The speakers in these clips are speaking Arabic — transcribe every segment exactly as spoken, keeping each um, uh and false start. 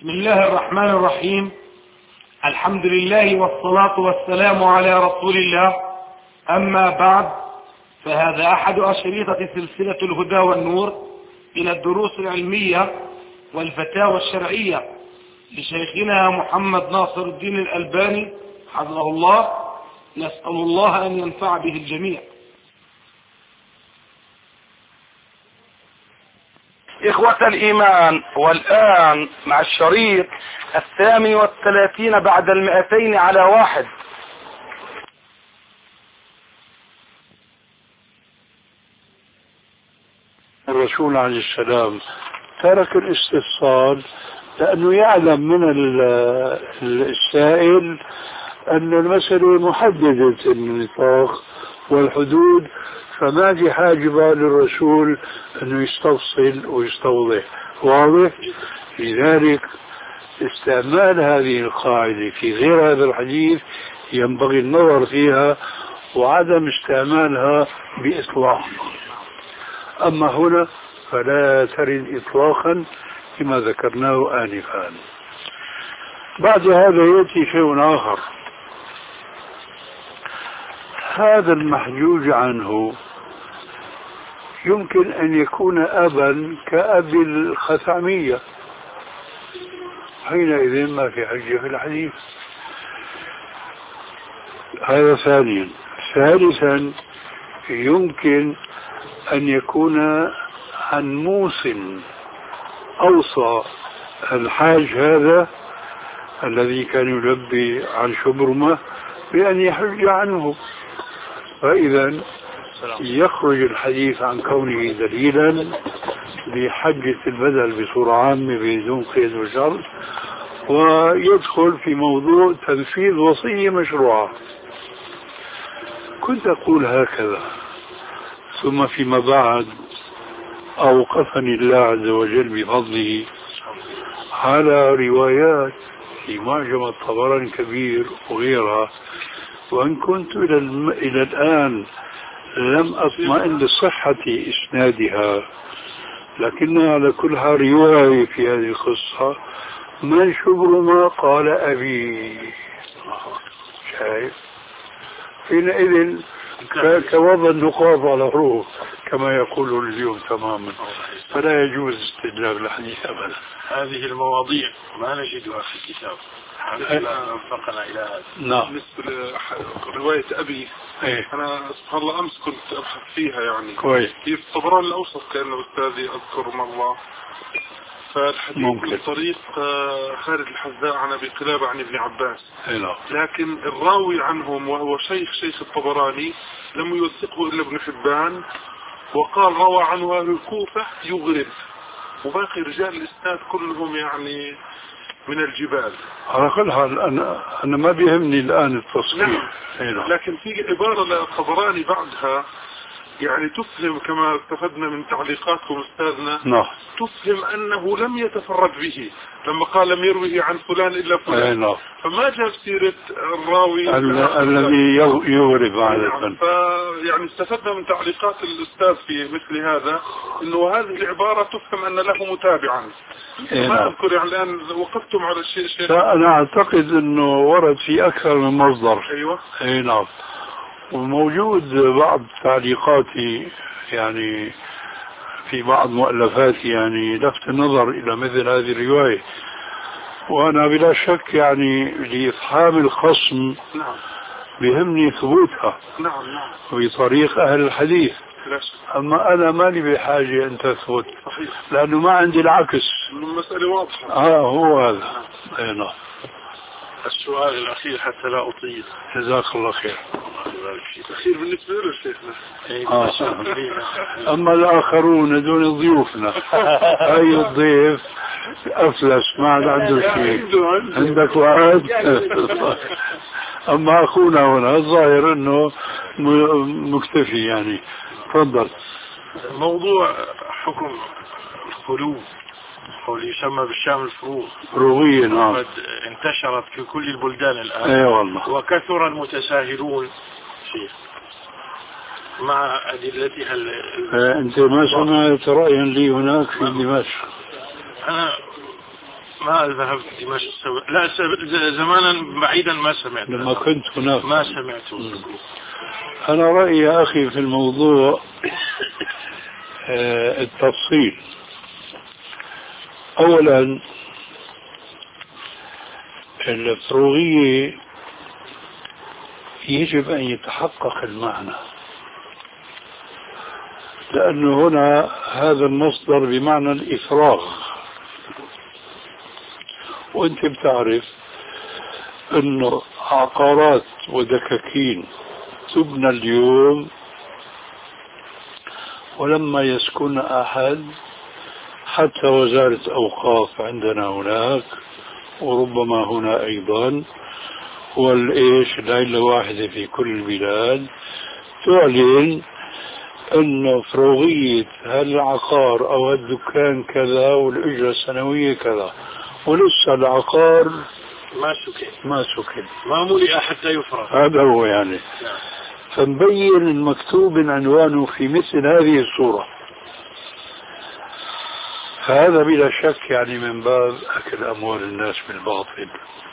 بسم الله الرحمن الرحيم. الحمد لله والصلاة والسلام على رسول الله. أما بعد، فهذا أحد أشريطة سلسلة الهدى والنور إلى الدروس العلمية والفتاوى الشرعية لشيخنا محمد ناصر الدين الألباني حفظه الله. نسأل الله أن ينفع به الجميع. إخوة الإيمان، والآن مع الشريط الثامن والثلاثين بعد المئتين على واحد. الرسول عليه السلام ترك الاستفصال لأنه يعلم من السائل أن المسألة محددة النطاق والحدود، فما في حاجة للرسول أنه يستفصل ويستوضح. واضح؟ لذلك استعمال هذه القاعدة في غير هذا الحديث ينبغي النظر فيها وعدم استعمالها بإطلاق. أما هنا فلا ترد إطلاقا كما ذكرناه آنفا. بعد هذا يأتي شيء آخر. هذا المحجوج عنه يمكن أن يكون أبا كأبي الخثعمية، حينئذ ما في حجة في الحديث. هذا ثانيا. ثالثا، يمكن أن يكون عن موصٍ أوصى الحاج هذا الذي كان يلبي عن شبرمة بأن يحج عنه، فإذا يخرج الحديث عن كونه دليلا لحجة البدل بصورة عامة بدون قيد وشرط، ويدخل في موضوع تنفيذ وصية مشروعة. كنت أقول هكذا، ثم فيما بعد أوقفني الله عز وجل بفضله على روايات في معجم الطبراني الكبير وغيرها، وإن كنت إلى, الم... إلى الآن لم أطمئن لصحة إسنادها، لكنها على كل حال رواية في هذه القصة من شبرما قال أبي. شايف؟ حينئذ كوضع النقاط على حروف كما يقول اليوم تماما، فلا يجوز استدلال الحديث أبدا. هذه المواضيع ما نجدها في الكتاب، لا أنفقنا إلى هذا. نعم. بالنسبة لرواية أبي، ايه؟ أنا سبحان الله أمس كنت أبحث فيها يعني كويس. في الطبراني الأوسط كأنه أستاذي أذكر مرة، فالحديث من طريق خالد الحذاء عن أبي قلابة عن ابن عباس، لكن الراوي عنهم وهو شيخ شيخ الطبراني لم يوثقه إلا ابن حبان، وقال روى عنه أهل الكوفة يغرب، وباقي رجال الإسناد كلهم يعني من الجبال. على كل حال أنا أنا ما بيهمني الآن التصحيح. نعم. لكن في عبارة للطبراني بعدها يعني تفهم كما استفدنا من تعليقاتكم أستاذنا. نعم. تفهم أنه لم يتفرد به لما قال لم يروه عن فلان إلا فلان. نعم. فما جاب سيرة الراوي الذي يغرب عادة. فيعني استفدنا من تعليقات الأستاذ في مثل هذا أنه هذه العبارة تفهم أن له متابعا. ما أذكر يعني الآن وقفتم على الشيء شيء. أنا أعتقد أنه ورد في أكثر من مصدر. أيوة. أي نعم. وموجود بعض تعليقاتي يعني في بعض مؤلفاتي يعني لفت النظر إلى مثل هذه الرواية، وأنا بلا شك يعني لإفهام الخصم نعم بهمني ثبوتها. نعم نعم. بطريق أهل الحديث. أما أنا مالي بحاجة أن تثبت، صحيح، لأنه ما عندي العكس. المسألة واضحة. آه هو هذا. أي نعم. السؤال الأخير حتى لا أطيل. جزاك الله خير. الأخير بالنسبة له شيخنا. آه. أما الآخرون دون ضيوفنا أي الضيف أفلس ما عاد عنده شيء. عندك وعد. أما أخونا هنا الظاهر أنه مكتفي يعني. تفضل. موضوع حكم الخلو أو اللي يسمى بالشام الفروغ فروغية. نعم. انتشرت في كل البلدان الآن. اي والله. وكثر المتساهلون شيخ مع أدلتها. أنت ما سمعت رأيا لي هناك في دمشق؟ أنا ما ذهبت دمشق، لا زمانا بعيدا ما سمعت. لما كنت هناك ما سمعت. أنا رأيي يا أخي في الموضوع التفصيل. أولا الفروغية يجب أن يتحقق المعنى، لأنه هنا هذا المصدر بمعنى الإفراغ، وأنت بتعرف أنه عقارات ودكاكين تبنى اليوم ولما يسكن أحد، حتى وزارة أوقاف عندنا هناك وربما هنا أيضا، والإيش العلة واحدة في كل البلاد، تعلن أنه فروغية هالعقار أو هالدكان كذا والأجرة السنوية كذا، ولسه العقار ما سكن ما سكن ما ملئ حتى يفرغ. هذا هو يعني. فنبين المكتوب عنوانه في مثل هذه الصورة، فهذا بلا شك يعني من باب أكل أموال الناس بالباطل.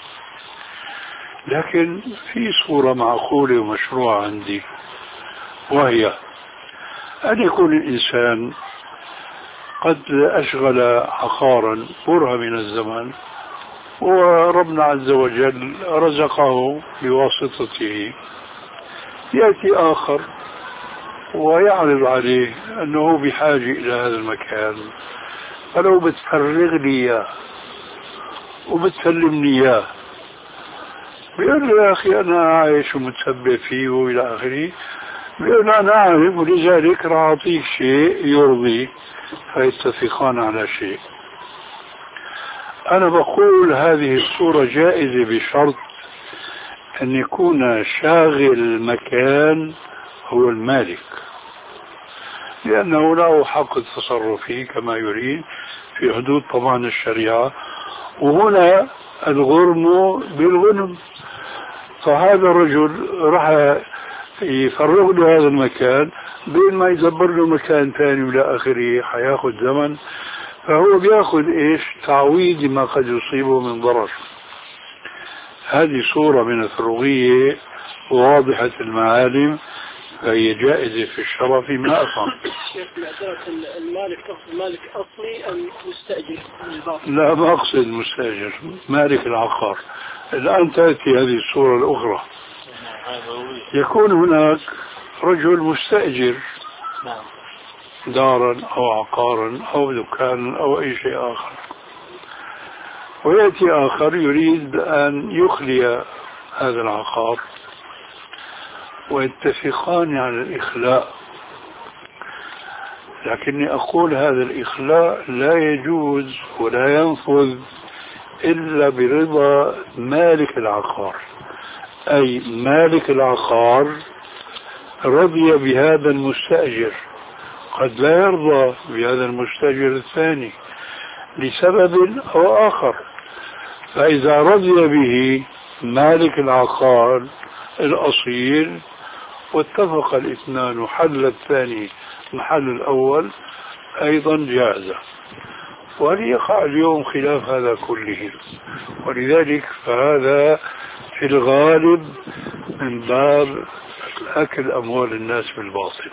لكن في صورة معقولة ومشروعة عندي، وهي أن يكون الإنسان قد أشغل عقارا برهة من الزمن، وربنا عز وجل رزقه بواسطته، يأتي آخر ويعرض عليه أنه بحاجة إلى هذا المكان، فلو بتفرغ لي إياه وبتسلمني إياه، بيقول له يا أخي أنا عايش ومتسبب فيه وإلى آخره، بيقول له أنا عارف ولذلك راح أعطيك شيء يرضي، فيتفقان على شيء. أنا بقول هذه الصورة جائزة بشرط أن يكون شاغل المكان هو المالك، لأنه له حق التصرف فيه كما يريد في حدود طبعا الشريعة، وهنا الغرم بالغنم. فهذا الرجل راح يفرغ له هذا المكان، بين ما يدبر له مكان ثاني ولا آخره حياخد زمن، فهو بياخد إيش تعويض ما قد يصيبه من ضرر. هذه صورة من الفروغية واضحة المعالم، فهي جائزة في الشرف ما أفهم. شيخ معذرة، المالك تقصد مالك أصلي أم مستأجر؟ لا ما أقصد مستأجر، مالك العقار. الآن تأتي هذه الصورة الأخرى، يكون هناك رجل مستأجر دارا أو عقارا أو دكانا أو أي شيء آخر، ويأتي آخر يريد أن يخلي هذا العقار، ويتفقان على الإخلاء. لكني أقول هذا الإخلاء لا يجوز ولا ينفذ إلا برضا مالك العقار، أي مالك العقار رضي بهذا المستأجر، قد لا يرضى بهذا المستأجر الثاني لسبب أو آخر. فإذا رضي به مالك العقار الأصيل واتفق الاثنان وحل الثاني محل الأول أيضا جائزة. وليقع اليوم خلاف هذا كله، ولذلك فهذا في الغالب من باب أكل أموال الناس بالباطل.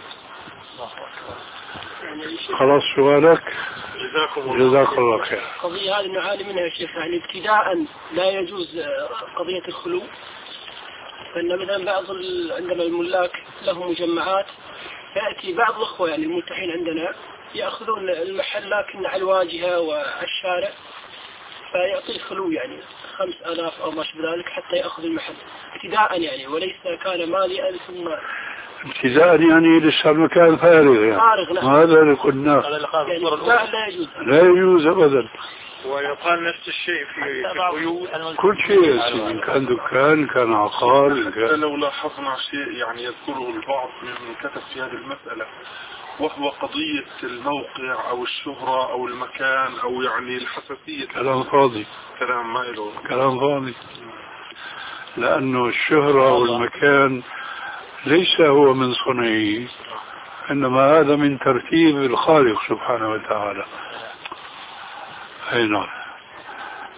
خلاص سؤالك؟ جزاك الله خير. قضية هذه نعاني منها يا شيخ، يعني ابتداء لا يجوز قضية الخلو، فإن مثلا بعض عندنا الملاك لهم مجمعات، فيأتي بعض الأخوة يعني الملتحين عندنا يأخذون المحل لكن على الواجهة وعلى الشارع، فيعطي الخلو يعني خمس آلاف أو ما شابه ذلك حتى يأخذ المحل ابتداء يعني، وليس كان مالئا ثم ابتداء يعني لسه المكان فارغ يعني. فارغ نعم. هذا اللي قلناه يعني لا, لا يجوز لا يجوز أبدا. ويقال نفس الشيء في البيوت، كل شيء إن كان دكان كان عقار كان. لو لاحظنا شيء يعني يذكره البعض من كتب في هذه المسألة، وهو قضية الموقع أو الشهرة أو المكان أو يعني الحساسية. كلام فاضي، كلام ما له كلام فاضي، لأنه الشهرة والمكان ليس هو من صنعه، إنما هذا من ترتيب الخالق سبحانه وتعالى. أي نعم.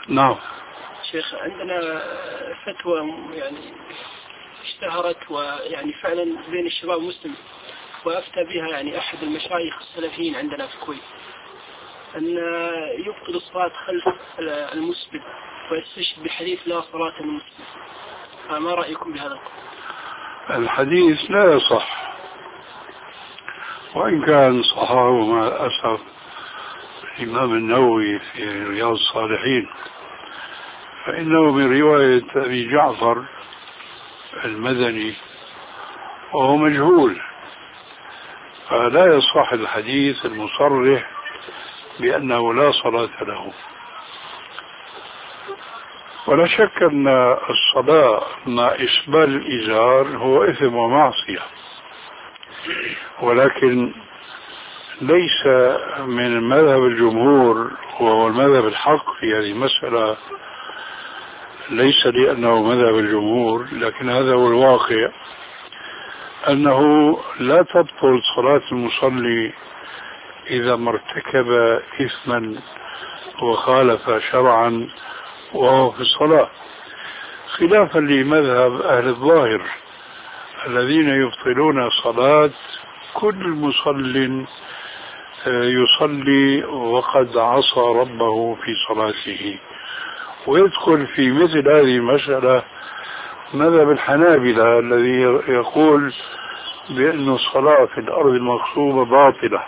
نعم. شيخ عندنا فتوى يعني اشتهرت ويعني فعلا بين الشباب المسلم وأفتى بها يعني أحد المشايخ السلفيين عندنا في الكويت، أن يبطل الصلاة خلف المسبل ويستشهد بحديث لا صلاة المسبل. فما رأيكم بهذا القول؟ الحديث لا يصح، وإن كان صححه مع الأسف الإمام النووي في رياض الصالحين، فإنه من رواية أبي جعفر المدني وهو مجهول، فلا يصح الحديث المصرح بأنه لا صلاة له. ولا شك أن الصلاة مع إسبال الإزار هو إثم ومعصية، ولكن ليس من مذهب الجمهور وهو المذهب الحق في هذه المسألة، ليس لأنه مذهب الجمهور، لكن هذا هو الواقع، أنه لا تبطل صلاة المصلي إذا ما ارتكب إثما وخالف شرعا وهو في الصلاة، خلافا لمذهب أهل الظاهر الذين يبطلون صلاة كل مصل يصلي وقد عصى ربه في صلاته. ويدخل في مثل هذه المسألة مذهب الحنابلة الذي يقول بأن الصلاة في الأرض المغصوبة باطلة.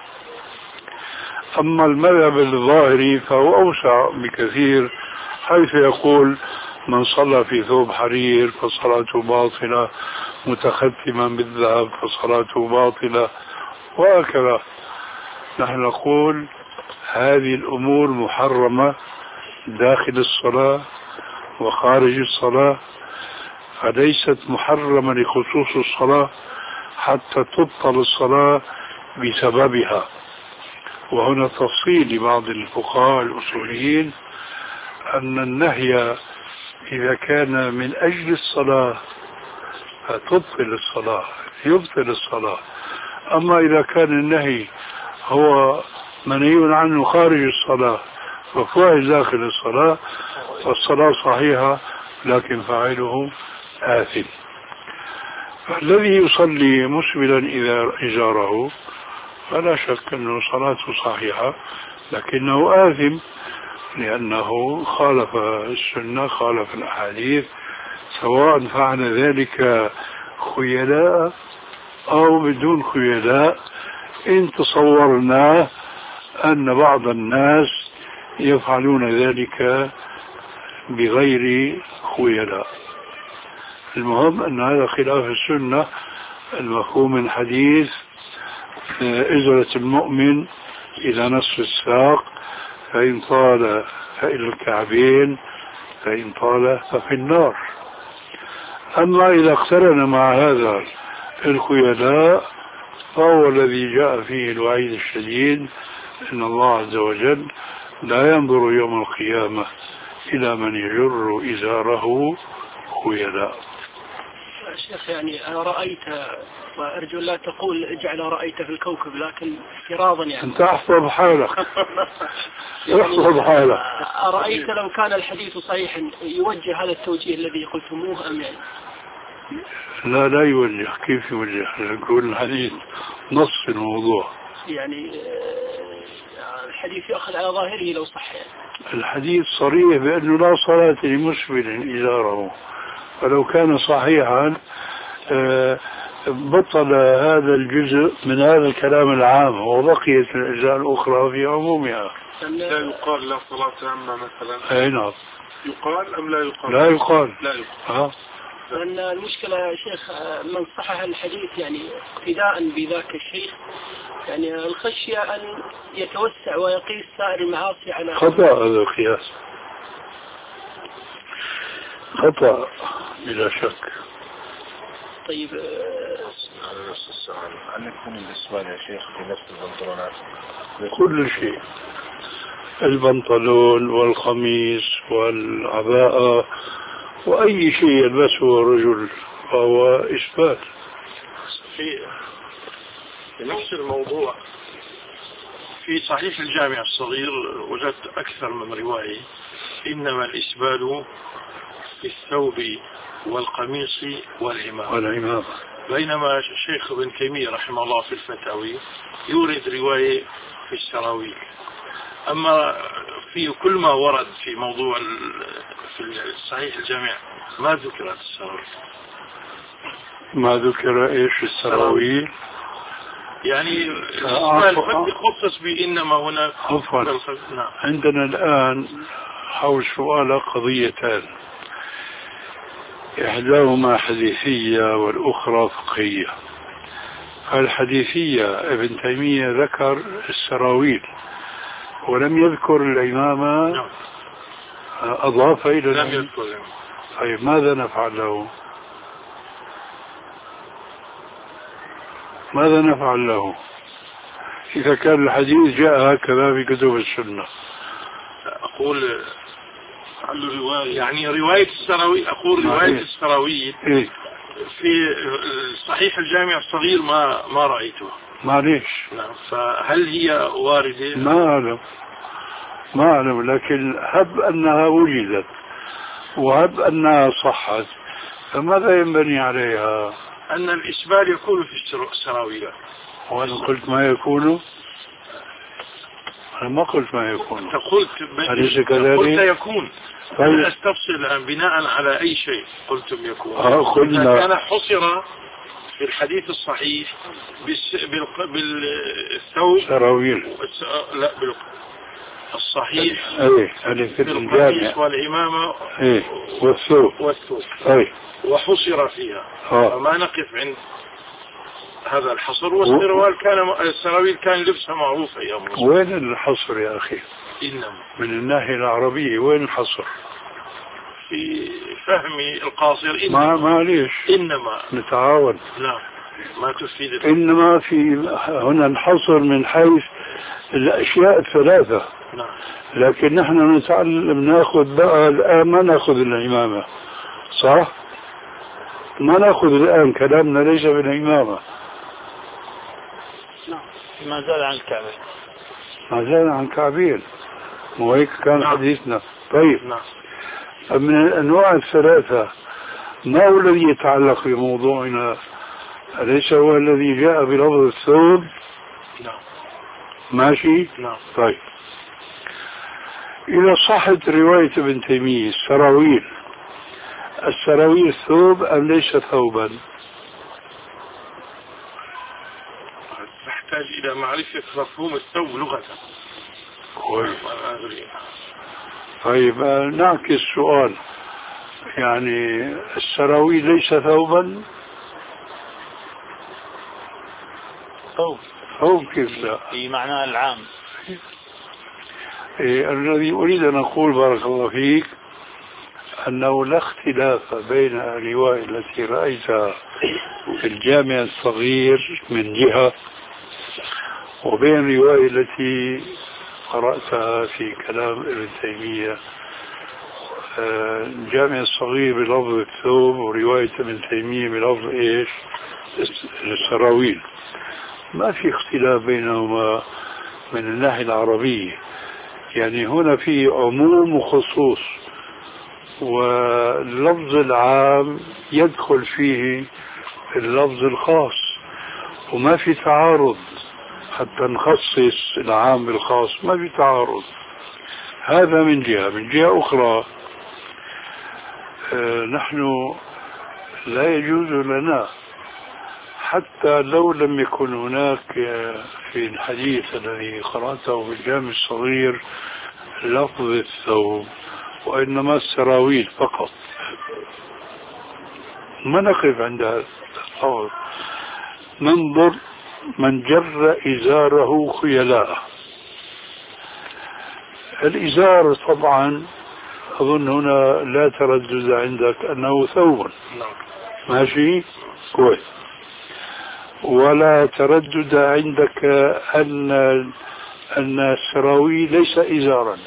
أما المذهب الظاهري فهو أوسع بكثير، حيث يقول من صلى في ثوب حرير فصلاته باطلة، متختما بالذهب فصلاته باطلة، وهكذا. نحن نقول هذه الأمور محرمة داخل الصلاة وخارج الصلاة، فليست محرمة لخصوص الصلاة حتى تبطل الصلاة بسببها. وهنا تفصيل لبعض الفقهاء الأصوليين أن النهي إذا كان من أجل الصلاة فتبطل الصلاة، يبطل الصلاة. أما إذا كان النهي هو منهي عنه خارج الصلاة وفاعل داخل الصلاة فالصلاة صحيحة لكن فاعله آثم. فالذي يصلي مسبلا إذا إزاره فلا شك أنه صلاته صحيحة لكنه آثم، لأنه خالف السنة، خالف الأحاديث، سواء فعل ذلك خيلاء أو بدون خيلاء، إن تصورنا أن بعض الناس يفعلون ذلك بغير خيلاء. المهم أن هذا خلاف السنة المفهوم من حديث إزرة المؤمن إلى نصف الساق، فإن طال فإلى الكعبين، فإن طال ففي النار. أما إذا اقترن مع هذا الخيلاء فهو الذي جاء فيه الوعيد الشديد، إن الله عز وجل لا ينظر يوم القيامة إلى من يجر إزاره خيلاء. شيخ يعني أنا رأيت، وأرجو لا تقول اجعل رأيت في الكوكب، لكن افتراضا يعني أنت احفظ حالك احفظ حالك. أرأيت لو كان الحديث صحيحا يوجه هذا التوجيه الذي قلتموه أم يعني؟ لا لا يوجه. كيف يوجه؟ يقول الحديث نص في الموضوع، يعني الحديث يأخذ على ظاهره لو صح يعني. الحديث صريح بأنه لا صلاة لمسبل إزاره، فلو كان صحيحا بطل هذا الجزء من هذا الكلام العام وبقيت الأجزاء الأخرى في عمومها. لا يقال لا صلاة عامة مثلا؟ أي نعم. يقال أم لا يقال؟ لا يقال. لا يقال. ها؟ لأن المشكلة يا شيخ من صحح الحديث يعني اقتداء بذاك الشيخ، يعني الخشية أن يتوسع ويقيس سائر المعاصي على خطأ. هذا القياس خطأ بلا شك. طيب نفس السؤال، هل يكون الإسبال يا شيخ في نفس البنطلونات؟ كل شيء، البنطلون والقميص والعباءة وأي شيء يلبسه الرجل فهو إسبال. في نفس الموضوع في صحيح الجامع الصغير وجدت أكثر من رواية إنما الإسبال في الثوب والقميص والعمامة، بينما الشيخ ابن تيمية رحمه الله في الفتاوي يورد رواية في السراويل. أما في كل ما ورد في موضوع في صحيح الجامع ما ذكرت السراويل. ما ذكر إيش السراويل؟ يعني السؤال خصص بإنما هنا. عفوا. نعم. عندنا الآن حول سؤال قضيتان، إحداهما حديثية والأخرى فقهية. الحديثية ابن تيمية ذكر السراويل ولم يذكر العمامة. نعم. أضاف إلى لم يذكر. طيب ماذا نفعل له؟ ماذا نفعل له إذا كان الحديث جاء هكذا في كتب السنة؟ أقول رواية يعني رواية السراويل. أقول رواية السراويل إيه؟ في صحيح الجامع الصغير ما ما رأيته. معليش. نعم. فهل هي واردة؟ ما أعلم ما أعلم لكن هب أنها وجدت وهب أنها صحت فماذا ينبني عليها؟ أن الإسبال يكون في السراويل. وأنا قلت ما يكون؟ أنا ما قلت ما يكون. قلت أليس كذلك؟ قلت يكون. طيب. أستفسر الآن بناء على أي شيء قلتم يكون. آه قلنا. كان حصر في الحديث الصحيح بالثوب سراويل. لا بالصحيح. ايه هذه في الجامع والعمامة. ايه والثوب. والثوب. ايه. وحصر فيها. آه. فما نقف عند هذا الحصر. والسروال كان السراويل كان لبسها معروفة يا مسلم. وين الحصر يا أخي؟ إنما من الناحية العربية وين الحصر؟ في فهمي القاصر. إنما ما معليش. إنما نتعاون. لا ما تفيد. إنما في هنا الحصر من حيث الأشياء الثلاثة. نعم. لكن نحن نتعلم ناخذ بقى الآن ما ناخذ الإمامة صح؟ ما ناخذ الآن كلامنا ليس بالإمامة. نعم. ما زال عن الكعبين. ما زال عن الكعبين. مو هيك كان. نعم. حديثنا. طيب. نعم. من الأنواع الثلاثة ما هو الذي يتعلق بموضوعنا؟ أليس هو الذي جاء بلفظ الثوب؟ نعم. ماشي؟ نعم. طيب إذا صحت رواية ابن تيمية السراويل، السراويل ثوب أم ليس ثوبا؟ تحتاج إلى معرفة مفهوم الثوب لغة. طيب نعكس السؤال، يعني السراويل ليس ثوبا؟ ثوب. ثوب كيف لا؟ في معناه العام. إيه الذي أريد أن أقول بارك الله فيك أنه لا اختلاف بين الرواية التي رأيتها في الجامع الصغير من جهة وبين الرواية التي قرأتها في كلام ابن تيمية. الجامع الصغير بلفظ الثوب ورواية ابن تيمية بلفظ إيش؟ السراويل. ما في اختلاف بينهما من الناحية العربية، يعني هنا في عموم وخصوص، واللفظ العام يدخل فيه اللفظ الخاص وما في تعارض حتى نخصص العام بالخاص، ما في تعارض. هذا من جهة. من جهة أخرى آه نحن لا يجوز لنا حتى لو لم يكن هناك في الحديث الذي قرأته في الجامع الصغير لفظ الثوب وإنما السراويل فقط، ما نقف عند هذا التصور. ننظر من جر إزاره خيلاء. الإزار طبعا أظن هنا لا تردد عندك أنه ثوب. ماشي كويس. ولا تردد عندك أن أن السراويل ليس إزارا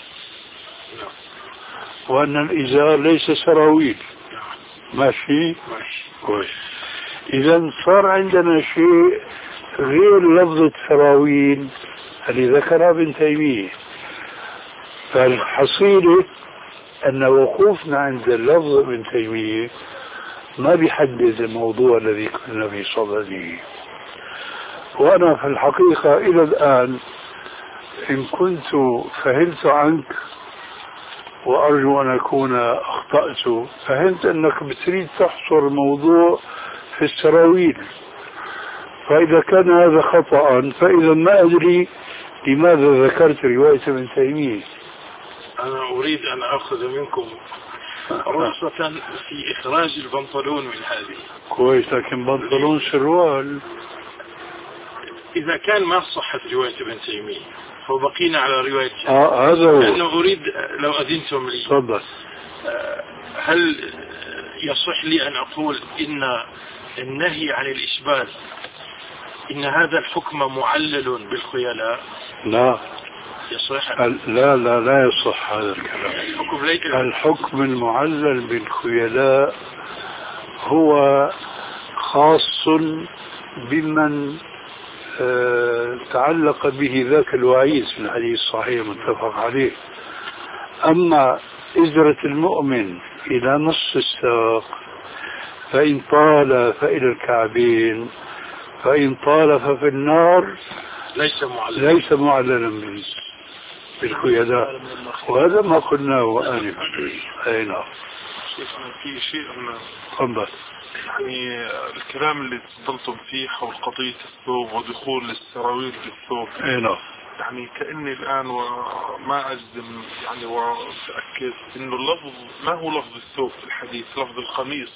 وأن الإزار ليس سراويل. ماشي كويس. إذا صار عندنا شيء غير لفظة سراويل، اللي ذكرها ابن تيمية. فالحصيلة أن وقوفنا عند اللفظ ابن تيمية ما بيحدد الموضوع الذي كنا في صدده. وأنا في الحقيقة إلى الآن إن كنت فهمت عنك، وأرجو أن أكون أخطأت، فهمت أنك بتريد تحصر الموضوع في السراويل، فإذا كان هذا خطأ فإذا ما أدري لماذا ذكرت رواية ابن تيمية. أنا أريد أن أخذ منكم رخصة في إخراج البنطلون من هذه. كويس، لكن بنطلون سروال. إذا كان ما صحت رواية ابن تيمية فبقينا على رواية آه هذا هو. لأنه أريد لو أذنتم لي صدق. هل يصح لي أن أقول إن النهي عن الإشبال إن هذا الحكم معلل بالخيلاء؟ لا يصح. لا لا لا يصح هذا الكلام. الحكم, الحكم المعلل بالخيلاء هو خاص بمن اه تعلق به ذاك الوعيد في الحديث الصحيح متفق عليه. أما إزرة المؤمن إلى نصف الساق فإن طال فإلى الكعبين فإن طال ففي النار ليس معللا ليس معللا بالخيلاء، وهذا ما قلناه آنفا. أي نعم. في شيء تفضل. يعني الكلام اللي تفضلتم فيه حول قضية الثوب ودخول السراويل في الثوب، أي نعم، يعني كأني الآن وما أجزم يعني وأتأكد إنه اللفظ ما هو لفظ الثوب في الحديث، لفظ القميص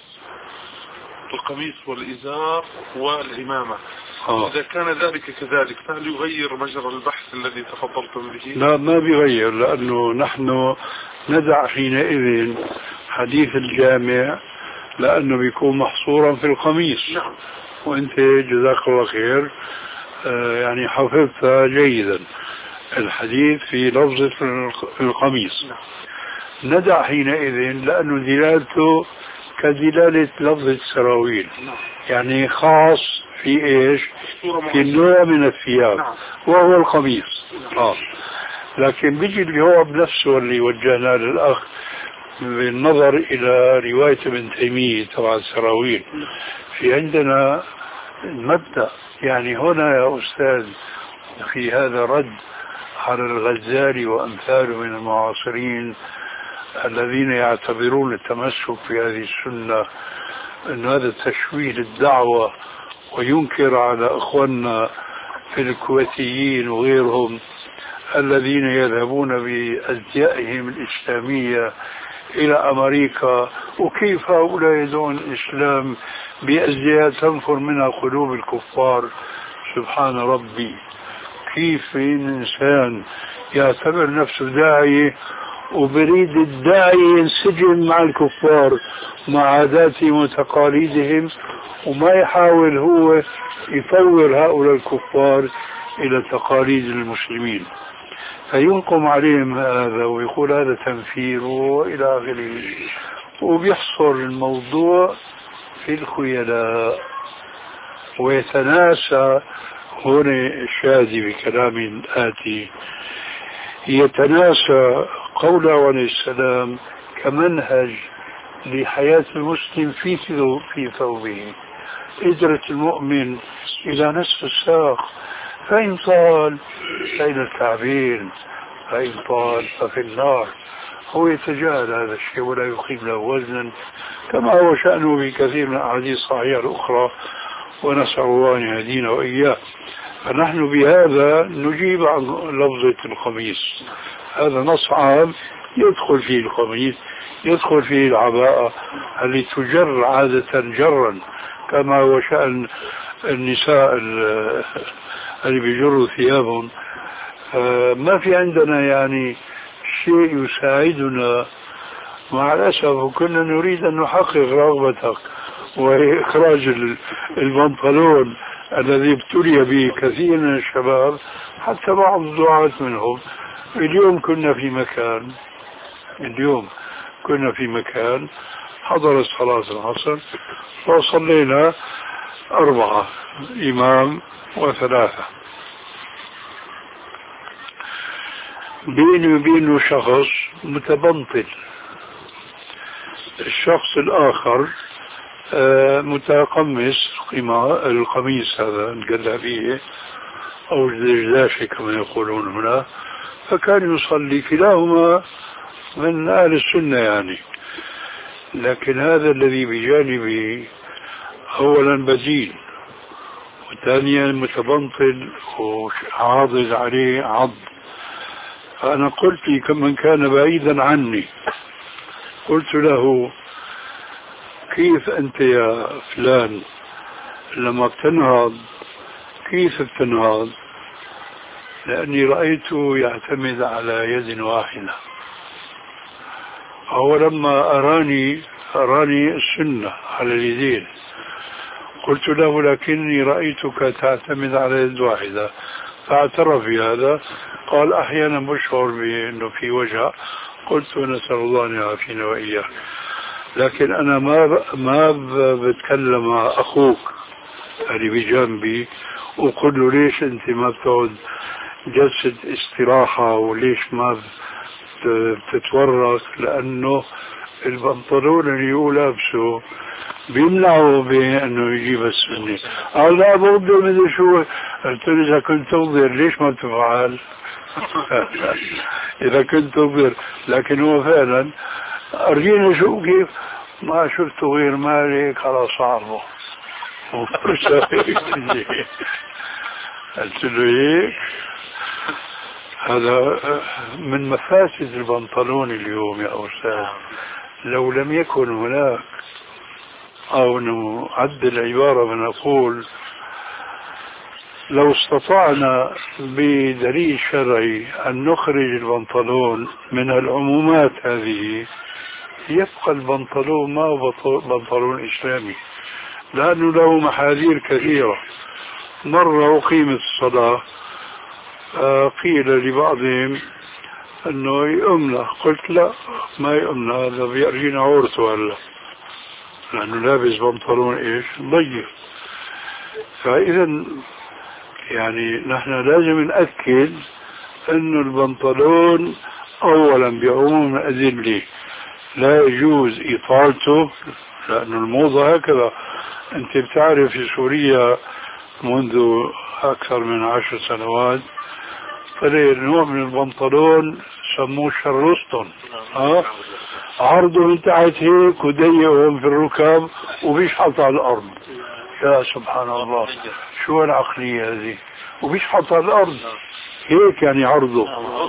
القميص والإزار والعمامة. أوه. إذا كان ذلك كذلك فهل يغير مجرى البحث الذي تفضلتم به؟ لا ما بيغير، لأنه نحن ندع حينئذ حديث الجامع لأنه بيكون محصورا في القميص. نعم. وانت جزاك الله خير آه يعني حفظت جيدا الحديث في لفظة القميص. نعم. ندع حينئذ لأنه دلالته كدلالة لفظ السراويل. نعم. يعني خاص في ايش؟ في النوع من الثياب. نعم. وهو القميص. نعم. آه. لكن بيجي اللي هو بنفسه اللي وجهنا للأخ بالنظر إلى رواية ابن تيمية تبع السراويل، في عندنا مبدأ يعني هنا يا أستاذ في هذا رد على الغزالي وأمثاله من المعاصرين الذين يعتبرون التمسك في هذه السنة أن هذا تشويه للدعوة، وينكر على أخواننا في الكويتيين وغيرهم الذين يذهبون بأزيائهم الإسلامية إلى أمريكا، وكيف هؤلاء يدعون الإسلام بأزياء تنفر منها قلوب الكفار. سبحان ربي، كيف إنسان يعتبر نفسه داعية وبريد الداعي ينسجم مع الكفار مع عاداتهم وتقاليدهم، وما يحاول هو يطور هؤلاء الكفار إلى تقاليد المسلمين، فينقم عليهم هذا ويقول هذا تنفير وإلى آخره، وبيحصر الموضوع في الخيلاء ويتناسى. هنا الشاذي بكلام آتي يتناسى قوله عليه السلام كمنهج لحياة المسلم في في ثوبه، إزرة المؤمن إلى نصف الساق فإن طال فإلى الكعبين فإن طال ففي النار. هو يتجاهل هذا الشيء ولا يقيم له وزنا، كما هو شأنه بكثير من الأحاديث الصحيحة الأخرى، ونسأل الله أن يهدينا وإياه. فنحن بهذا نجيب عن لفظة القميص، هذا نص عام يدخل فيه القميص، يدخل فيه العباءة التي تجر عادة جرا كما هو شأن النساء اللي بيجروا ثيابهم. ما في عندنا يعني شيء يساعدنا، مع الأسف كنا نريد أن نحقق رغبتك وهي إخراج البنطلون الذي ابتلي به كثير من الشباب، حتى بعض الدعاة منهم. اليوم كنا في مكان اليوم كنا في مكان حضرت صلاة العصر وصلينا أربعة، إمام وثلاثة، بيني وبينه شخص متبنطل، الشخص الآخر متقمص القميص هذا الجلابية أو الزجاجة كما يقولون هنا، فكان يصلي. كلاهما من أهل السنة يعني، لكن هذا الذي بجانبي أولا بدين، وثانيا متبنطل وعاضد عليه عض. فأنا قلت لي كمن كان بعيدا عني، قلت له كيف أنت يا فلان لما بتنهض كيف بتنهض؟ لأني رأيته يعتمد على يد واحدة. هو لما أراني أراني السنة على اليدين، قلت له لكني رأيتك تعتمد على يد واحدة، فاعترف بهذا. قال أحيانا بشعر بأنه في وجع. قلت نسأل الله أن يعافينا وإياك، لكن أنا ما ما بتكلم مع أخوك اللي بجنبي وقل له ليش أنت ما بتقعد جلسة استراحة، وليش ما بتتورك، لأنه البنطلون اللي هو لابسه بيمنعه بأنه يجيب السنة. قال لا برضه مدري شو. قلت له إذا كنت تغير ليش ما تفعل؟ إذا كنت تغير. لكن هو فعلا أرجينا شو كيف ما شفته غير مالك على صعبه. قلت له هيك. هذا من مفاسد البنطلون اليوم يا أستاذ. لو لم يكن هناك، أو نعدل العبارة ونقول لو استطعنا بدليل شرعي أن نخرج البنطلون من العمومات هذه، يبقى البنطلون ما هو بنطلون إسلامي، لأنه له محاذير كثيرة. مرة أقيمت الصلاة، قيل لبعضهم أنه يؤمن، قلت لا ما يؤمن، هذا بيرجينا عورته هلا، لأنه لابس بنطلون إيش ضيق. فإذا يعني نحن لازم نأكد أنه البنطلون أولا بعموم الأدلة لا يجوز إطالته، لأنه الموضة هكذا. أنت بتعرف في سوريا منذ أكثر من عشر سنوات طلع نوع من البنطلون سموه شرستون، ها عرضه من تحت هيك وضيقهم في الركب وبيشحط على الأرض. يا سبحان الله، شو العقلية هذه؟ وبيشحط على الأرض هيك يعني عرضه.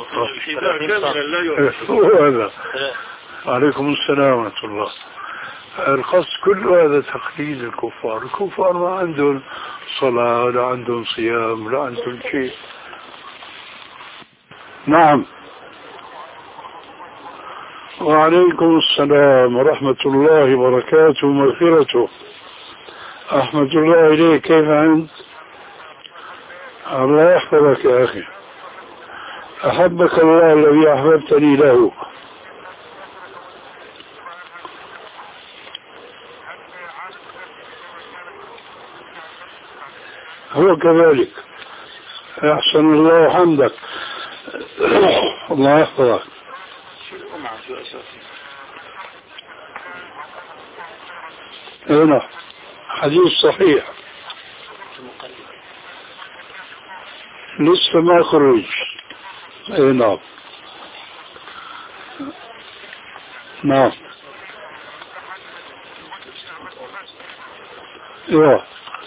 هذا عليكم السلام ورحمة الله. القصد كل هذا تقليد الكفار. الكفار ما عندهم صلاة، لا عندهم صيام، لا عندهم شيء. نعم. وعليكم السلام ورحمة الله وبركاته ومغفرته. أحمد الله إليك، كيف أنت؟ الله يحفظك يا أخي، أحبك الله الذي أحببتني له. هو كذلك. أحسن الله حمدك. الله يحفظك. هنا حديث صحيح لسه ما خرج. نعم نعم. ايوه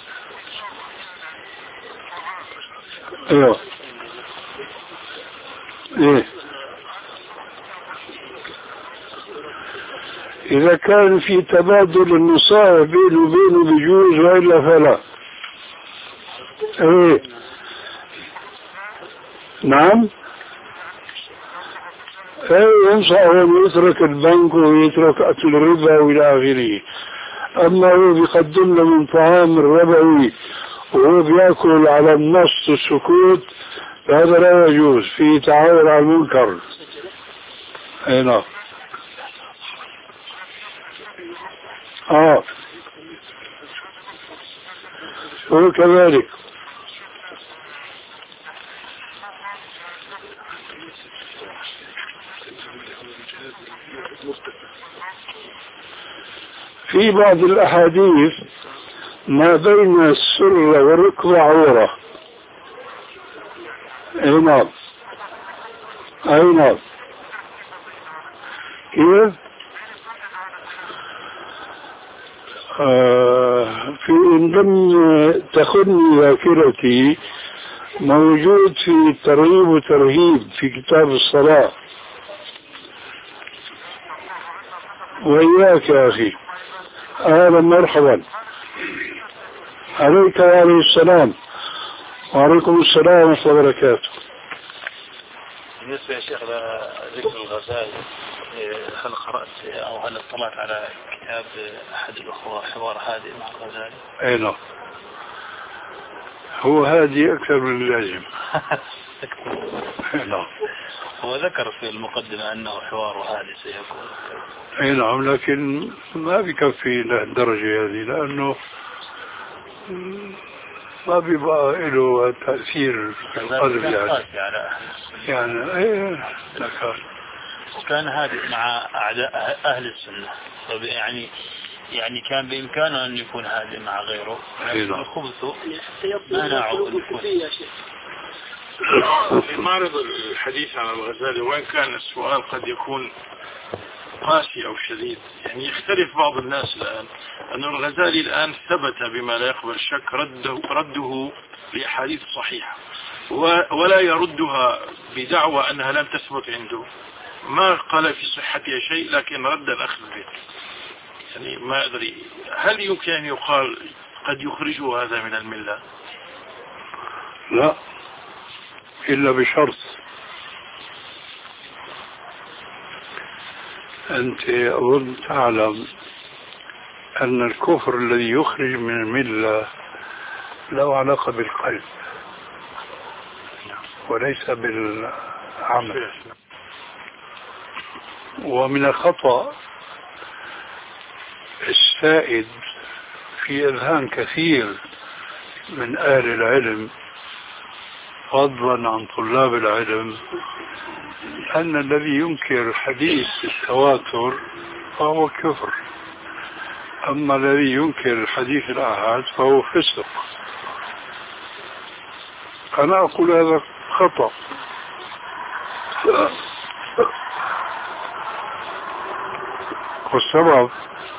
ايوه ايه. إذا كان في تبادل النصائح بينه وبينه بجوز، وإلا فلا. إيه نعم. إيه ينصح أن يترك البنك ويترك أكل الربا وإلى آخره. أما هو بيقدم له من طعام الربوي وهو بيأكل على النص السكوت، فهذا لا يجوز، فيه تعاون على المنكر. إيه نعم. آه هو كذلك. في بعض الأحاديث ما بين السرة والركبة عورة. أي نعم، أي نعم. كيف؟ آه في إن لم تخني ذاكرتي موجود في ترغيب وترهيب في كتاب الصلاة. وإياك يا أخي، أهلا مرحبا عليك وعليه السلام. وعليكم السلام ورحمة الله وبركاته. بالنسبة يا شيخ لذكر الغزالي، هل قرأت أو هل اطلعت على كتاب أحد الأخوة حوار هادئ مع الغزالي؟ أي نعم، هو هادي أكثر من اللازم. نعم، هو ذكر في المقدمة أنه حوار هادئ سيكون. أي نعم، لكن ما بيكفي لهالدرجة هذه، لأنه ما بيبقى له تأثير في القلب يعني. يعني ايه لكن وكان هادئ مع أعداء أهل السنة، يعني يعني كان بإمكانه أن يكون هادئ مع غيره. الخبث منعه أن يكون. في معرض الحديث عن الغزالي، وين كان السؤال قد يكون قاسي أو شديد، يعني يختلف بعض الناس الآن أن الغزالي الآن ثبت بما لا يقبل الشك رده, رده لأحاديث صحيحة، ولا يردها بدعوى أنها لم تثبت عنده. ما قال في صحتها شيء لكن رد الأخذ به. يعني ما أدري هل يمكن أن يقال قد يخرجه هذا من الملة؟ لا، إلا بشرط. أنت أظن تعلم أن الكفر الذي يخرج من الملة له علاقة بالقلب وليس بالعمل. ومن الخطأ السائد في أذهان كثير من أهل العلم فضلا عن طلاب العلم أن الذي ينكر حديث التواتر فهو كفر، أما الذي ينكر حديث الآحاد فهو فسق. أنا أقول هذا خطأ. والسبب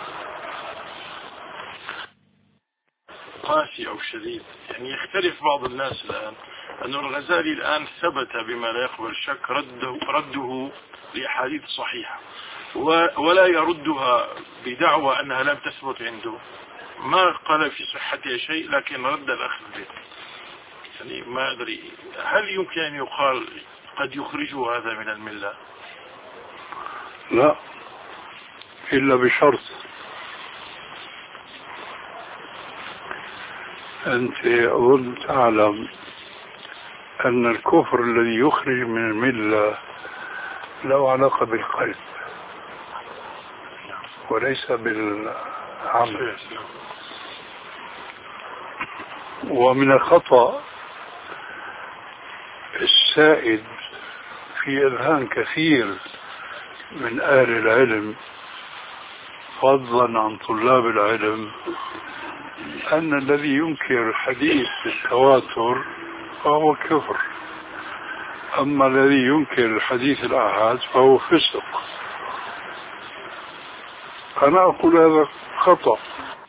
قاسي أو شديد، يعني يختلف بعض الناس الآن أن الغزالي الآن ثبت بما لا يقبل الشك رده, رده لأحاديث صحيحة، ولا يردها بدعوى أنها لم تثبت عنده. ما قال في صحتها شيء لكن رد الأخذ به. يعني ما أدري هل يمكن أن يقال قد يخرجه هذا من الملة؟ لا، إلا بشرط. أنت أظن تعلم أن الكفر الذي يخرج من الملة له علاقة بالقلب وليس بالعمل. ومن الخطأ السائد في أذهان كثير من أهل العلم فضلا عن طلاب العلم أن الذي ينكر حديث التواتر فهو كفر، أما الذي ينكر حديث الآحاد فهو فسق. أنا أقول هذا خطأ.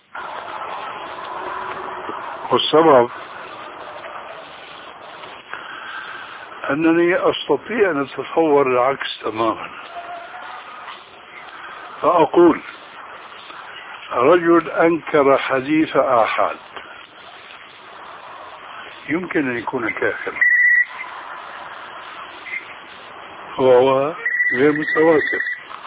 والسبب أنني أستطيع أن أتصور العكس تماما، فأقول رجل أنكر حديث آحاد يمكن أن يكون كافر وهو غير متواتر.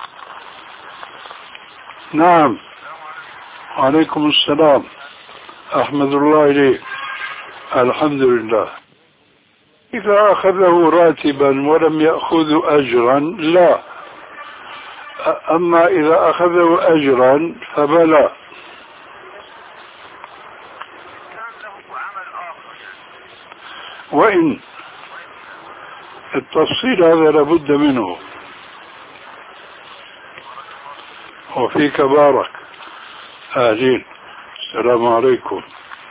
نعم، وعليكم السلام، أحمد الله إليك. الحمد لله. إذا أخذه راتبا ولم يأخذ أجرا لا، أما إذا أخذه أجرا فبلا. وإن التفصيل هذا لابد منه، وفيك بارك. أهلين. السلام عليكم.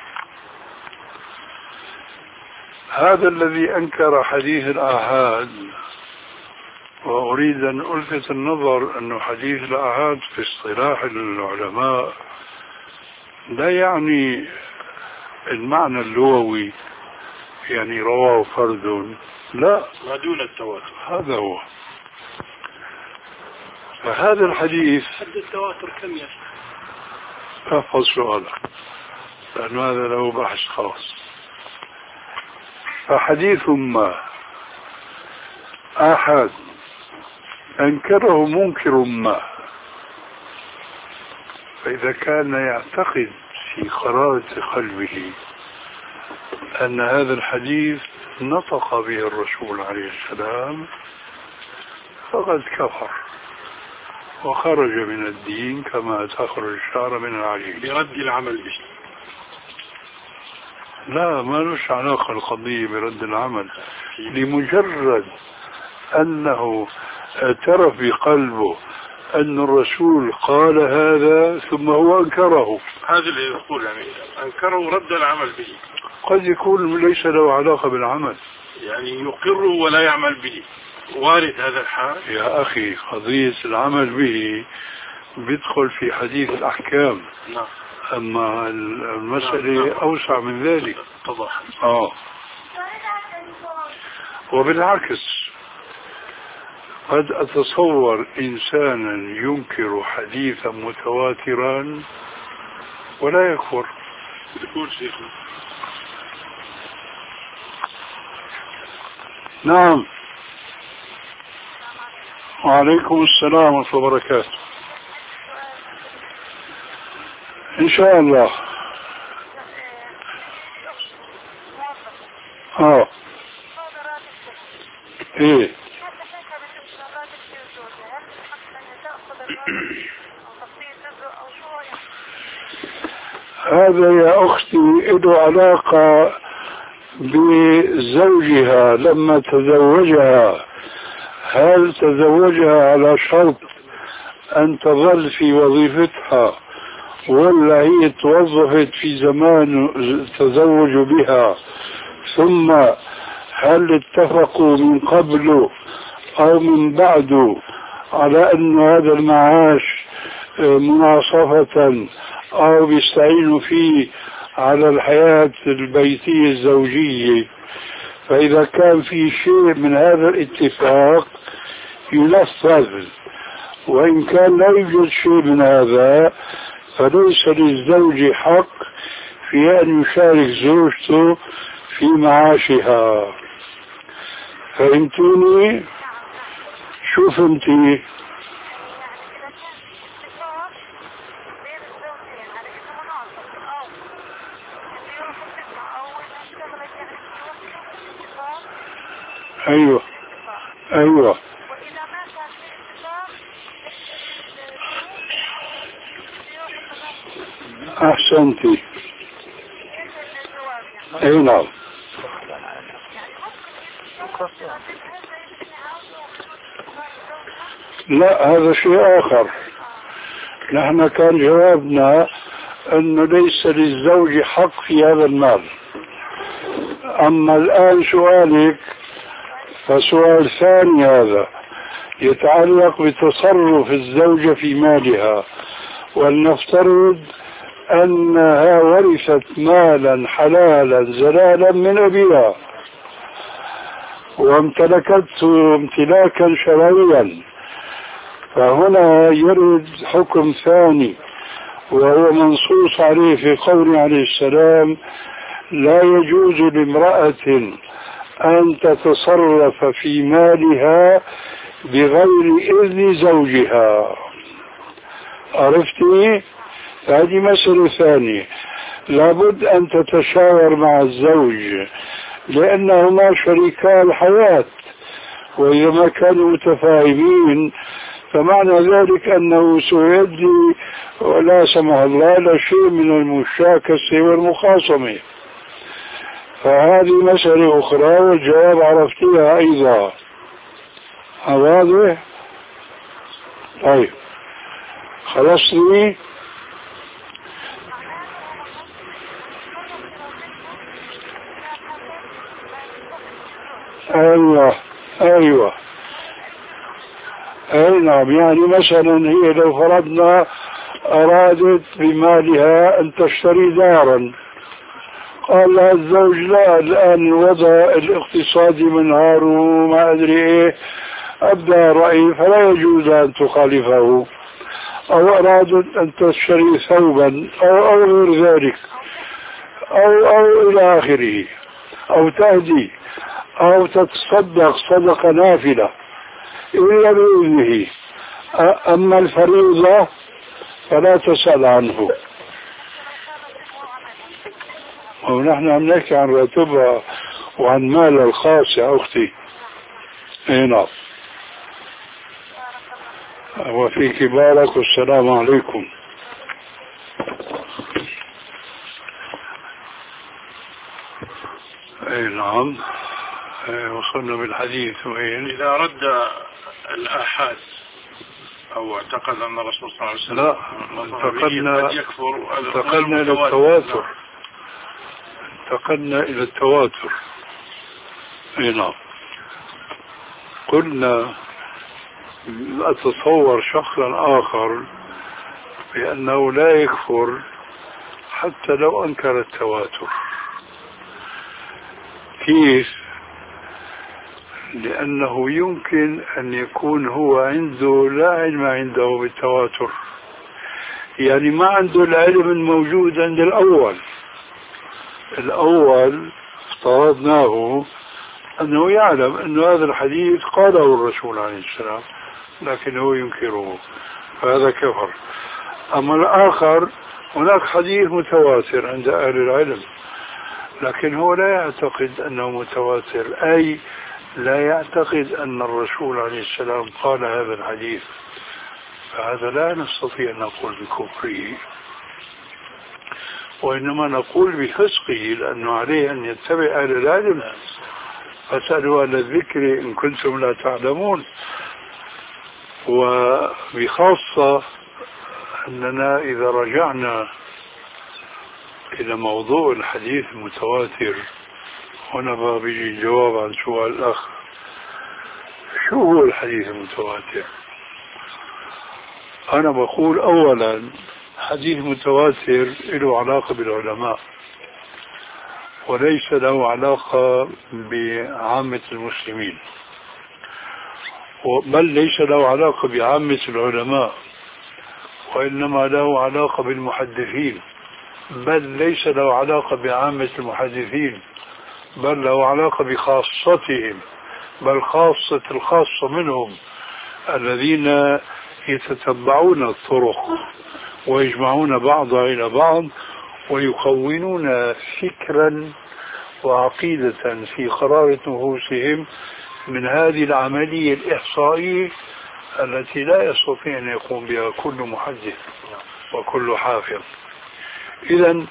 هذا الذي أنكر حديث الآحاد، وأريد أن ألفت النظر أن حديث الآحاد في اصطلاح العلماء لا يعني المعنى اللغوي، يعني رواه فرد، لا، ما دون التواتر. هذا هو. فهذا الحديث حد التواتر كم يا شيخ؟ احفظ سؤالك لأن هذا له بحث خاص. فحديث ما آحاد أنكره منكر ما، فإذا كان يعتقد في قرارة قلبه أن هذا الحديث نطق به الرسول عليه السلام فقد كفر وخرج من الدين كما تخرج الشعر من العجين برد العمل به. لا، ما لش علاقة القضية برد العمل، لمجرد أنه اعترف بقلبه أن الرسول قال هذا ثم هو أنكره. هذا اللي يقول يعني أنكره رد العمل به. قد يكون ليس له علاقة بالعمل، يعني يقر ولا يعمل به، وارد هذا الحال. يا أخي قضية العمل به بيدخل في حديث الأحكام. نعم. أما المسألة نعم. أوسع من ذلك. طبعا. آه. وبالعكس قد أتصور إنسانا ينكر حديثا متواترا ولا يكفر. يقول شيخنا. نعم. وعليكم السلام ورحمة الله وبركاته. إن شاء الله. آه. إيه. هذا يا أختي له علاقة بزوجها لما تزوجها. هل تزوجها على شرط أن تظل في وظيفتها ولا هي توظفت في زمان التزوج بها، ثم هل اتفقوا من قبل أو من بعد على أن هذا المعاش مناصفة أو بيستعينوا فيه على الحياة البيتية الزوجية؟ فإذا كان في شيء من هذا الاتفاق ينفذ، وإن كان لا يوجد شيء من هذا فليس للزوج حق في أن يشارك زوجته في معاشها. فهمتوني؟ شو فهمتي؟ أيوة أيوة أحسنتي. أي نعم. لا، هذا شيء آخر. نحن كان جوابنا أنه ليس للزوج حق في هذا المال. أما الآن سؤالك فسؤال ثاني، هذا يتعلق بتصرف الزوجة في مالها. ولنفترض أنها ورثت مالا حلالا زلالا من أبيها وامتلكته امتلاكا شرعيا، فهنا يرد حكم ثاني وهو منصوص عليه في قوله عليه السلام: لا يجوز لامرأة أن تتصرف في مالها بغير إذن زوجها. عرفتي؟ هذه مسألة ثانية، لابد أن تتشاور مع الزوج لأنهما شريكا الحياة، وإذا ما كانوا متفاهمين فمعنى ذلك أنه سيؤدي ولا سمح الله إلى شيء من المشاكسة والمخاصمة. فهذه مسألة أخرى والجواب عرفتها أيضا. واضح؟ طيب خلصني؟ ايوه ايوه اي نعم. يعني مثلا هي لو فرضنا ارادت بمالها ان تشتري دارا، قال لها الزوج لا، الان الوضع الاقتصادي منهار وما ادري ايه، ابدا رايي فلا يجوز ان تخالفه. او ارادت ان تشتري ثوبا او او غير ذلك او او الى اخره، او تهدي او تتصدق صدقه نافله إلا بإذنه. أما الفريضة فلا تسأل عنه. ونحن عم نحكي عن راتبها وعن مالها الخاص يا أختي. إيه نعم. وفيك بارك والسلام عليكم. إيه نعم. وصلنا بالحديث. وين إذا رد الآحاد أو اعتقد أن الرسول صلى الله عليه وسلم لا انتقلنا قد يكفر، انتقلنا إلى التواتر انتقلنا إلى التواتر. اي نعم. قلنا أتصور شخصا آخر بأنه لا يكفر حتى لو أنكر التواتر. كيف؟ لأنه يمكن أن يكون هو عنده لا علم عنده بالتواتر، يعني ما عنده العلم الموجود عند الأول. الأول افترضناه أنه يعلم أن هذا الحديث قاله الرسول عليه السلام لكنه ينكره، فهذا كفر. أما الآخر هناك حديث متواتر عند أهل العلم لكن هو لا يعتقد أنه متواتر، أي لا يعتقد أن الرسول عليه السلام قال هذا الحديث، فهذا لا نستطيع أن نقول بكفره، وإنما نقول بفسقه، لأنه عليه أن يتبع أهل العلم. فاسألوا أهل الذكر إن كنتم لا تعلمون. وبخاصة أننا إذا رجعنا إلى موضوع الحديث المتواتر، هنا بقى بيجي الجواب عن سؤال الأخ، شو هو الحديث المتواتر؟ أنا بقول أولا حديث متواتر له علاقة بالعلماء وليس له علاقة بعامة المسلمين، بل ليس له علاقة بعامة العلماء، وإنما له علاقة بالمحدثين، بل ليس له علاقة بعامة المحدثين، بل له علاقة بخاصتهم، بل خاصة الخاصة منهم الذين يتتبعون الطرق ويجمعون بعضها إلى بعض ويكونون فكرا وعقيدة في قرارة نفوسهم من هذه العملية الإحصائية التي لا يستطيع أن يقوم بها كل محدث وكل حافظ. إذن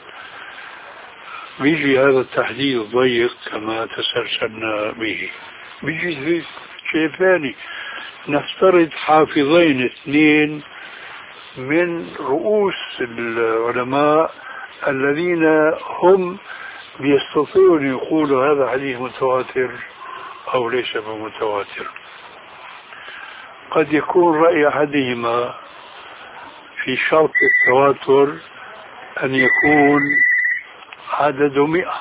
بيجي هذا التحديد الضيق كما تسلسلنا به. بيجي شيء ثاني، نفترض حافظين اثنين من رؤوس العلماء الذين هم بيستطيعون يقولوا هذا حديث متواتر أو ليس بمتواتر. قد يكون رأي أحدهما في شرط التواتر أن يكون عدد مئة،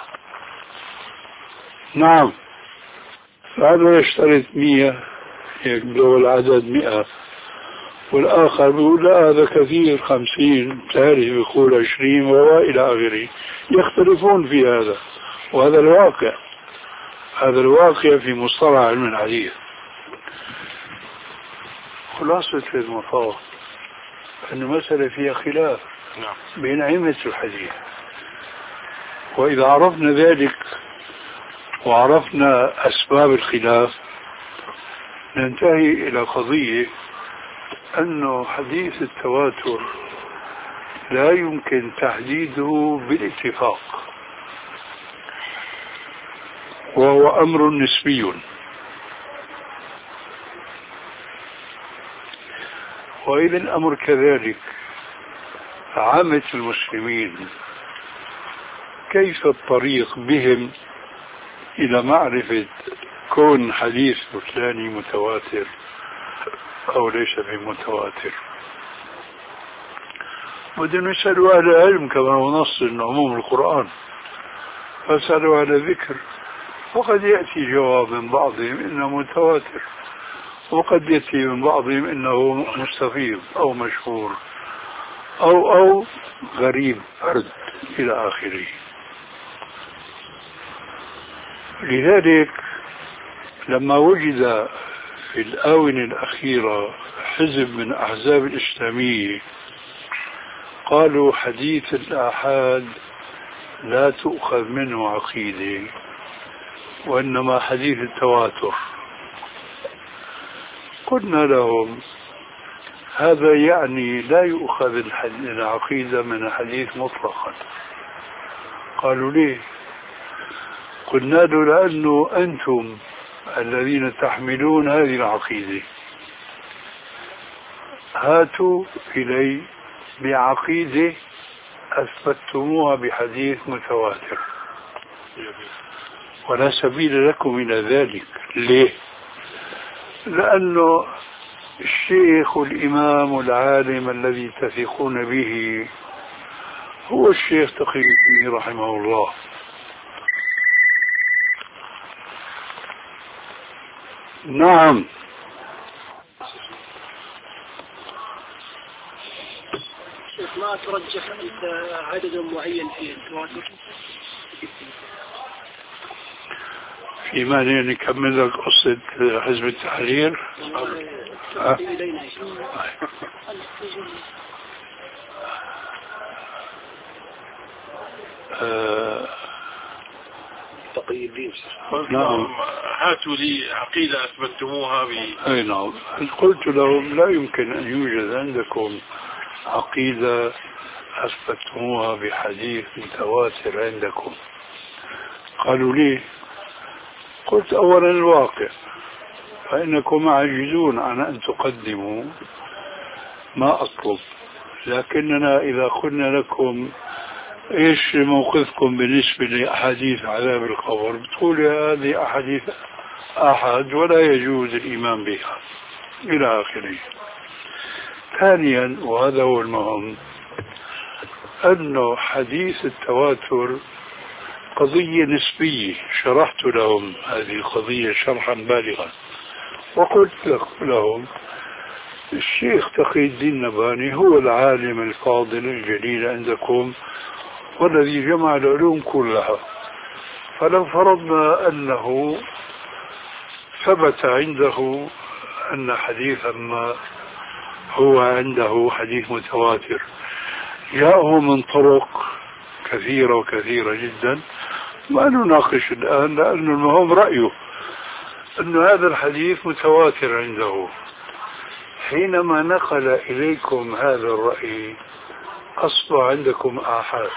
نعم، فهذا يشترط مئة يبلغ العدد مئة، والآخر بيقول لا هذا كثير خمسين، ثالث بيقول عشرين وإلى آخره. يختلفون في هذا، وهذا الواقع، هذا الواقع في مصطلح علم الحديث. خلاصة المطاف أن المسألة فيها خلاف بين أئمة الحديث، وإذا عرفنا ذلك وعرفنا أسباب الخلاف ننتهي إلى قضية أنه حديث التواتر لا يمكن تحديده بالاتفاق، وهو أمر نسبي، وإذا الأمر كذلك عامة المسلمين كيف الطريق بهم إلى معرفة كون حديث فلاني متواتر أو ليس بمتواتر؟ بدهم يسألوا أهل العلم كما هو نص عموم القرآن، فسألوا أهل الذكر، وقد يأتي جواب من بعضهم إنه متواتر، وقد يأتي من بعضهم إنه مستفيض أو مشهور أو أو غريب فرد إلى آخره. لذلك لما وجد في الآونة الأخيرة حزب من أحزاب الإسلامية قالوا حديث الآحاد لا تؤخذ منه عقيدة وإنما حديث التواتر، قلنا لهم هذا يعني لا يؤخذ العقيدة من الحديث مطلقا. قالوا ليه؟ قلنا له لأنه أنتم الذين تحملون هذه العقيدة، هاتوا إلي بعقيدة أثبتموها بحديث متواتر، ولا سبيل لكم إلى ذلك. ليه؟ لأنه الشيخ والإمام العالم الذي تثقون به هو الشيخ تقي الدين رحمه الله. نعم. شيخ ما ترجح أنت عدد معين في التواتر؟ في مانع نكمل لك قصة حزب التحرير؟ أه؟ أه تقي الدين. نعم. هاتوا لي عقيدة أثبتموها ب. أي نعم. قلت لهم لا يمكن أن يوجد عندكم عقيدة أثبتموها بحديث متواتر عندكم. قالوا لي؟ قلت أولا الواقع، فإنكم عاجزون عن أن تقدموا ما أطلب، لكننا إذا قلنا لكم إيش موقفكم بالنسبة لأحاديث عذاب القبر بتقول هذه أحاديث أحد ولا يجوز الإيمان بها إلى آخره. ثانيا وهذا هو المهم، أنه حديث التواتر قضية نسبية، شرحت لهم هذه القضية شرحا بالغا، وقلت لهم الشيخ تقي الدين النبهاني هو العالم الفاضل الجليل عندكم والذي جمع العلوم كلها، فلو فرضنا أنه ثبت عنده أن حديثا ما هو عنده حديث متواتر جاءه من طرق كثيرة وكثيرة جدا، ما نناقش الآن لأنه المهم رأيه أن هذا الحديث متواتر عنده. حينما نقل إليكم هذا الرأي أصبح عندكم آحاد.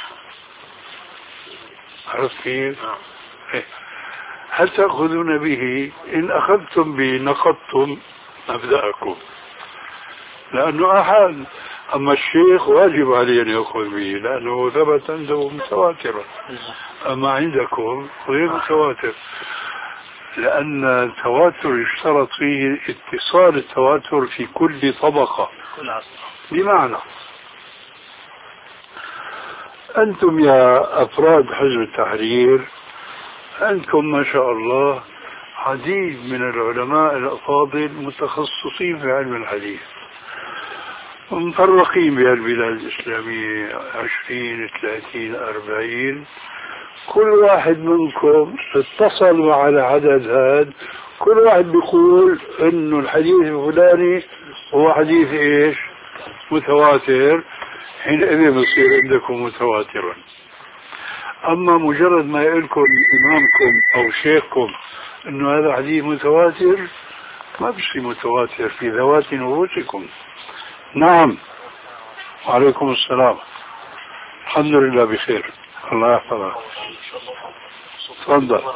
عرفت كيف؟ هل تأخذون به؟ إن أخذتم به نقضتم مبدأكم، لأنه آحاد. أما الشيخ واجب عليه أن يأخذ به لأنه ثبت عنده متواترا، أما عندكم غير متواتر، لأن التواتر يشترط فيه اتصال التواتر في كل طبقة. بمعنى أنتم يا أفراد حزب التحرير أنتم ما شاء الله عديد من العلماء الأفاضل متخصصين في علم الحديث مفرقين بهالبلاد الإسلامية عشرين ثلاثين أربعين، كل واحد منكم اتصل على عدد هذا، كل واحد بيقول انه الحديث الفلاني هو حديث ايش؟ متواتر، حينئذ بصير عندكم متواترا. اما مجرد ما يقولكم امامكم او شيخكم انه هذا حديث متواتر ما بصير متواتر في ذوات نفوسكم. نعم. وعليكم السلام. الحمد لله بخير، الله يحفظك. تفضل.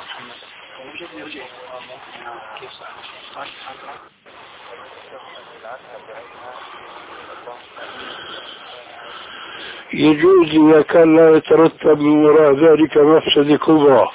يجوز إذا كان لا يترتب من وراء ذلك مفسدة كبرى.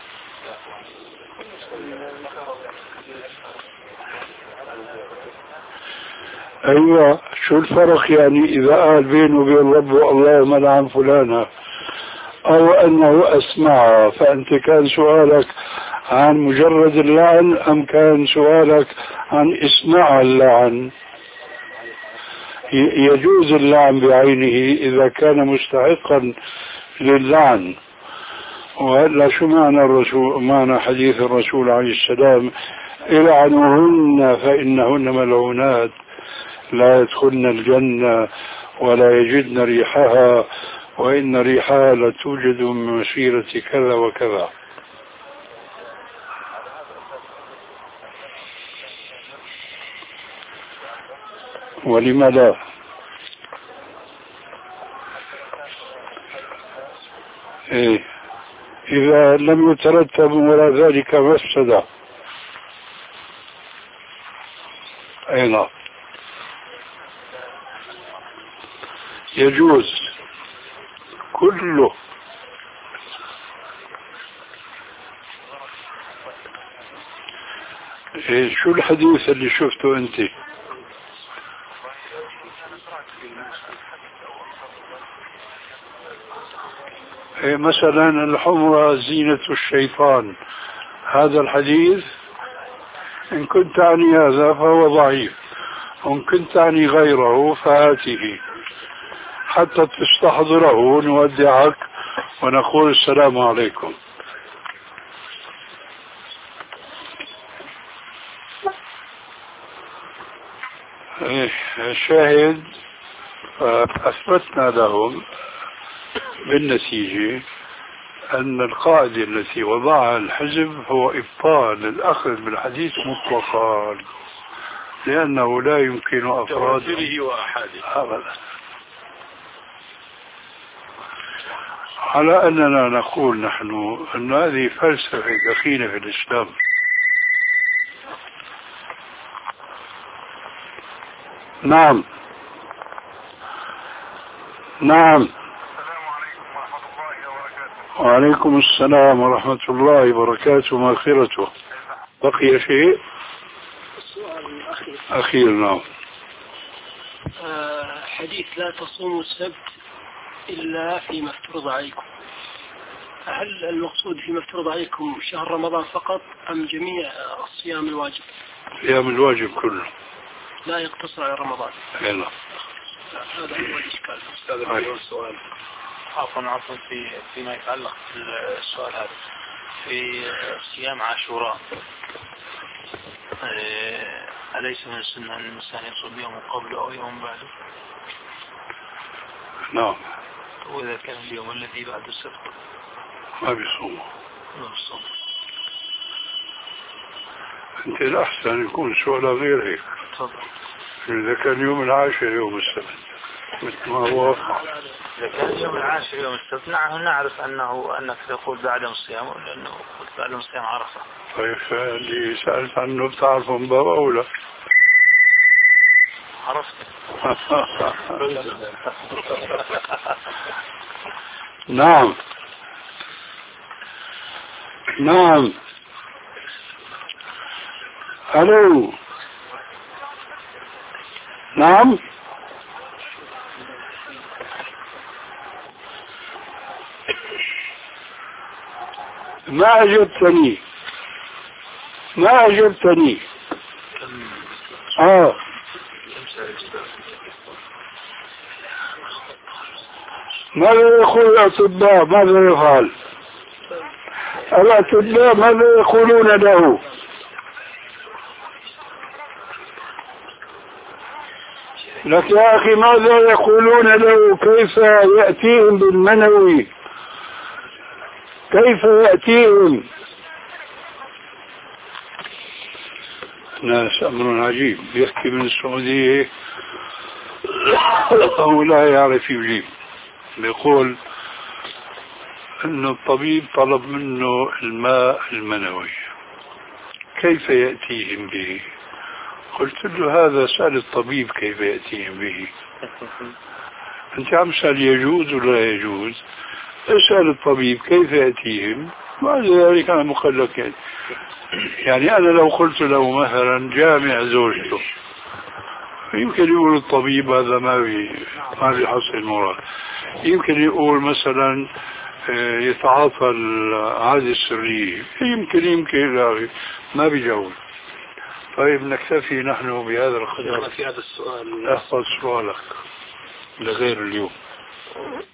أيوة، شو الفرق يعني إذا قال بينه وبين ربه اللهم لعن فلانا أو أنه أسمعها؟ فأنت كان سؤالك عن مجرد اللعن أم كان سؤالك عن إسماع اللعن؟ يجوز اللعن بعينه إذا كان مستحقا للعن. وهلا شو معنى الرسول معنى حديث الرسول عليه السلام العنوهن فإنهن ملعونات لا يدخلن الجنة ولا يجدن ريحها وإن ريحها لتوجد من مسيرة كذا وكذا. ولم لا؟ إيه؟ إذا لم يترتب وراء ذلك مفسدة. أي نعم، يجوز كله. إيه شو الحديث اللي شفته أنت؟ إيه مثلا الحمرة زينة الشيطان، هذا الحديث إن كنت عني هذا فهو ضعيف، وإن كنت عني غيره فآته حتى تستحضره نودعك ونقول السلام عليكم. الشاهد أثبتنا لهم بالنتيجة أن القاعدة التي وضعها الحزب هو إبطال الأخذ بالحديث مطلقا، لأنه لا يمكن أفراد أبدا. على أننا نقول نحن أن هذه فلسفة دخيلة في الإسلام. نعم نعم. وعليكم السلام ورحمة الله وبركاته ومغفرته. بقي شيء؟ السؤال الأخير. أخير نعم. آه حديث لا تصوموا السبت إلا فيما افترض عليكم، هل المقصود فيما افترض عليكم شهر رمضان فقط أم جميع الصيام الواجب؟ صيام الواجب كله، لا يقتصر على رمضان. لا. هذا هو الإشكال. أستاذ السؤال عفوا عفوا في فيما يتعلق بالسؤال هذا في صيام عاشوراء، أليس من السنة أن الإنسان يصوم يوم قبله أو يوم بعده؟ نعم. وإذا كان اليوم الذي بعد السبت ما بيصوم. ما بيصوم. أنت الأحسن يكون سؤال غير هيك. تفضل. إذا كان يوم العاشر يوم السبت مثل ما هو واقع. إذا كان يوم العاشر يوم السبت نعم نعرف أنه أنك تقول بعد الصيام، لأنه قلت بعد الصيام عرفة. طيب اللي سألت عنه بتعرفه من باب أولى. عرفت. نعم نعم. ألو. نعم. ما أجبتني ما أجبتني آه ماذا يقول الأطباء؟ ماذا يفعل الأطباء؟ ماذا يقولون له؟ لك يا أخي ماذا يقولون له؟ كيف يأتيهم بالمنوي؟ كيف يأتيهم؟ ناس أمر عجيب، بيحكي من السعودية أو لا يعرف يجيب. بيقول أن الطبيب طلب منه الماء المنوي، كيف يأتيهم به؟ قلت له هذا سأل الطبيب كيف يأتيهم به. أنت عم تسأل يجوز ولا يجوز؟ اسأل الطبيب كيف يأتيهم، بعد ذلك أنا مخلك يعني. يعني أنا لو قلت له مثلا جامع زوجته، يمكن يقول الطبيب هذا ما بي ما بيحصل المراد. يمكن يقول مثلا يتعاطى العادة السرية، يمكن يمكن لا ما بيجاوب. طيب نكتفي نحن بهذا القدر. في هذا السؤال احفظ سؤالك لغير اليوم.